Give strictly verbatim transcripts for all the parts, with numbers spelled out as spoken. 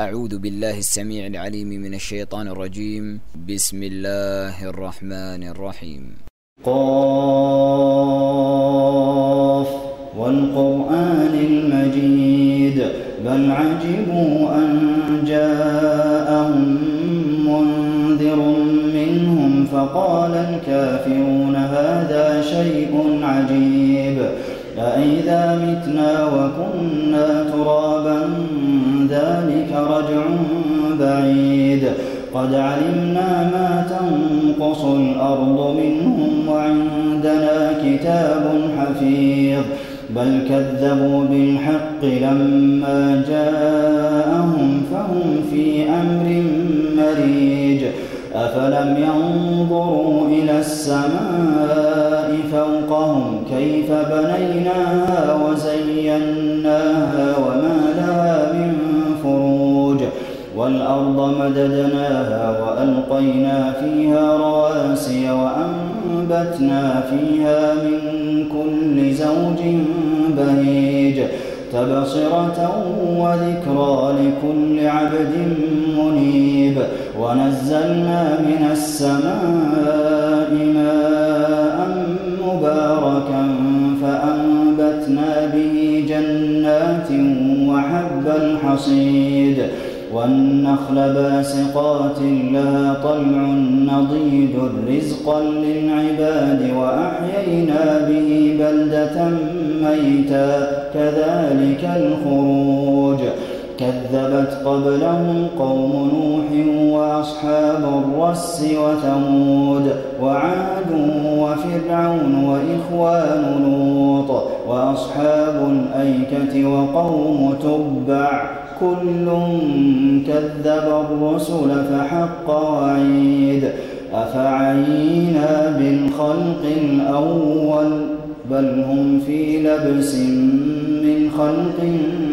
أعوذ بالله السميع العليم من الشيطان الرجيم. بسم الله الرحمن الرحيم. قاف والقرآن المجيد بل عجبوا أن جاءهم منذر منهم فقال الكافرون هذا شيء عجيب أإذا متنا وكنا ترابا ذلك رجع بعيد قد علمنا ما تنقص الأرض منهم وعندنا كتاب حفيظ بل كذبوا بالحق لما جاءهم فهم في أمر مريج أفلم ينظروا إلى السماء فوقهم كيف بنيناها وزيناها وما لها من فروج والأرض مددناها وألقينا فيها رواسي وأنبتنا فيها من كل زوج بهيج تبصرة وذكرى لكل عبد منيب ونزلنا من السماء ماء مباركا فأنبتنا به جنات وحب الحصيد والنخل باسقات لها طلع نضيد رزقا للعباد وأحيينا به بلدة ميتا كذلك الخروج كذبت قبلهم قوم نوح وأصحاب الرس وثمود وعاد وفرعون وإخوان لوط وأصحاب الأيكة وقوم تبع كل كذب الرسل فحق وعيد أفعينا بالخلق الأول بل هم في لبس من خلق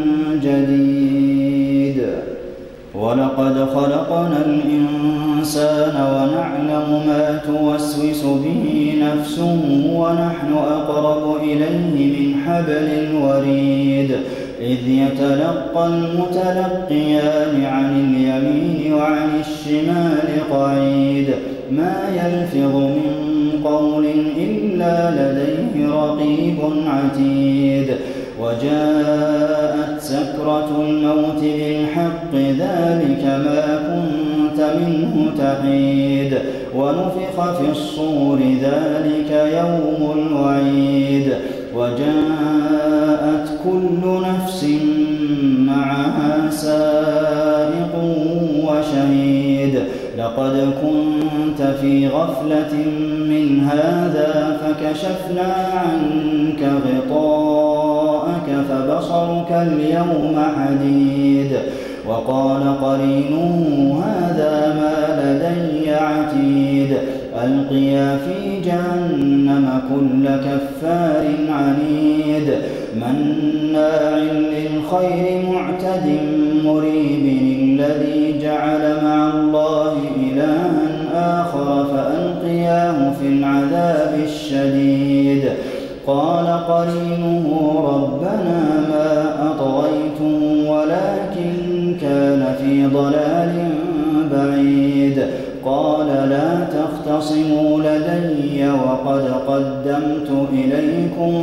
جديد ولقد خلقنا الإنسان ونعلم ما توسوس به نفسه ونحن أقرب إليه من حبل الوريد إذ يتلقى المتلقيان عن اليمين وعن الشمال قعيد ما يلفظ من قول إلا لديه رقيب عتيد وجاءت سكرة الموت بالحق ذلك ما كنت منه تحيد ونفخ في الصور ذلك يوم الوعيد وجاءت كل نفس معها سائق وشهيد لقد كنت في غفلة من هذا فكشفنا عنك غطاءك فبصرك اليوم حديد وقال قرينه هذا ما لدي عتيد ألقيا في جهنم كل كفار عنيد مناع للخير معتد مريب الذي جعل مع الله إلها آخر فألقياه في العذاب الشديد قال قرينه ربنا ما أطغيته ولكن كان في ضلال بعيد قال لا تختصموا لدي وقد قدمت إليكم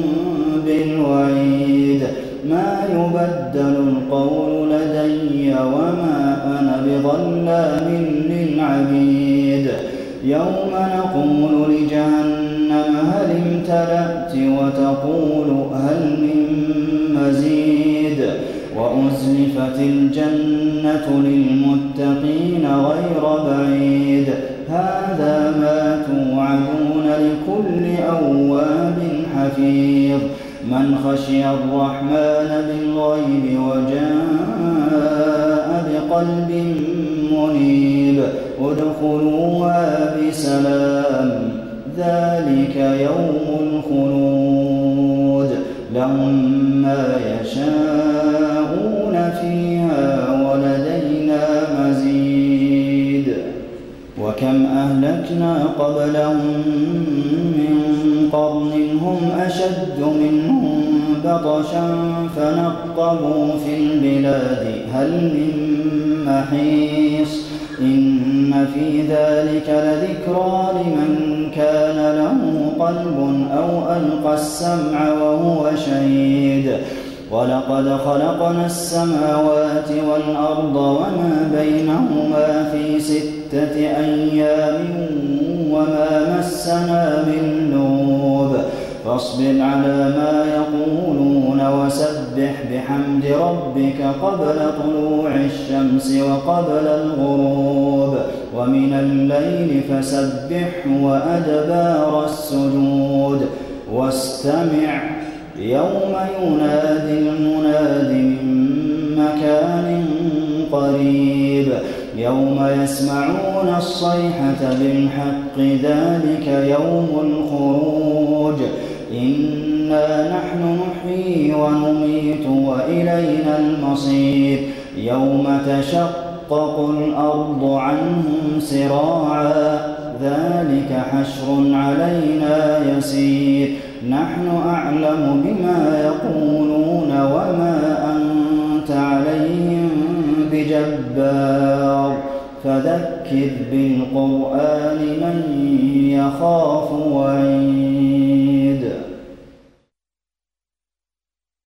بالوعيد ما يبدل القول لدي وما أنا بظلام للعبيد يوم نقول لجهنم هل امتلأت وتقول هل من مزيد وأزلفت الجنة للمتقين غير بعيد هذا ما توعدون لكل أواب حفيظ من خشي الرحمن بالغيب وجاء بقلب منيب ادخلوها بسلام ذلك يوم الخلود لهم ما يشاءون فيها ولدينا مزيد وكم أهلكنا قبلهم من قرن هم أشد منهم بطشا فنقبوا في البلاد هل من محيص إن في ذلك لذكرى لمن كان له قلب أو ألقى السمع وهو شهيد ولقد خلقنا السماوات والأرض وما بينهما في ستة أيام وما مسنا من لغوب فاصبر على ما يقولون وسبح بحمد ربك قبل طلوع الشمس وقبل الغروب ومن الليل فسبحه وأدبار السجود واستمع يوم ينادي المناد من مكان قريب يوم يسمعون الصيحة بالحق ذلك يوم الخروج إنا نحن نحيي ونميت وإلينا المصير يوم تشقق الأرض عنهم سراعا ذلك حشر علينا يسير نحن أعلم بما يقولون وما أنت عليهم بجبار فذكر بالقرآن من يخاف وعيد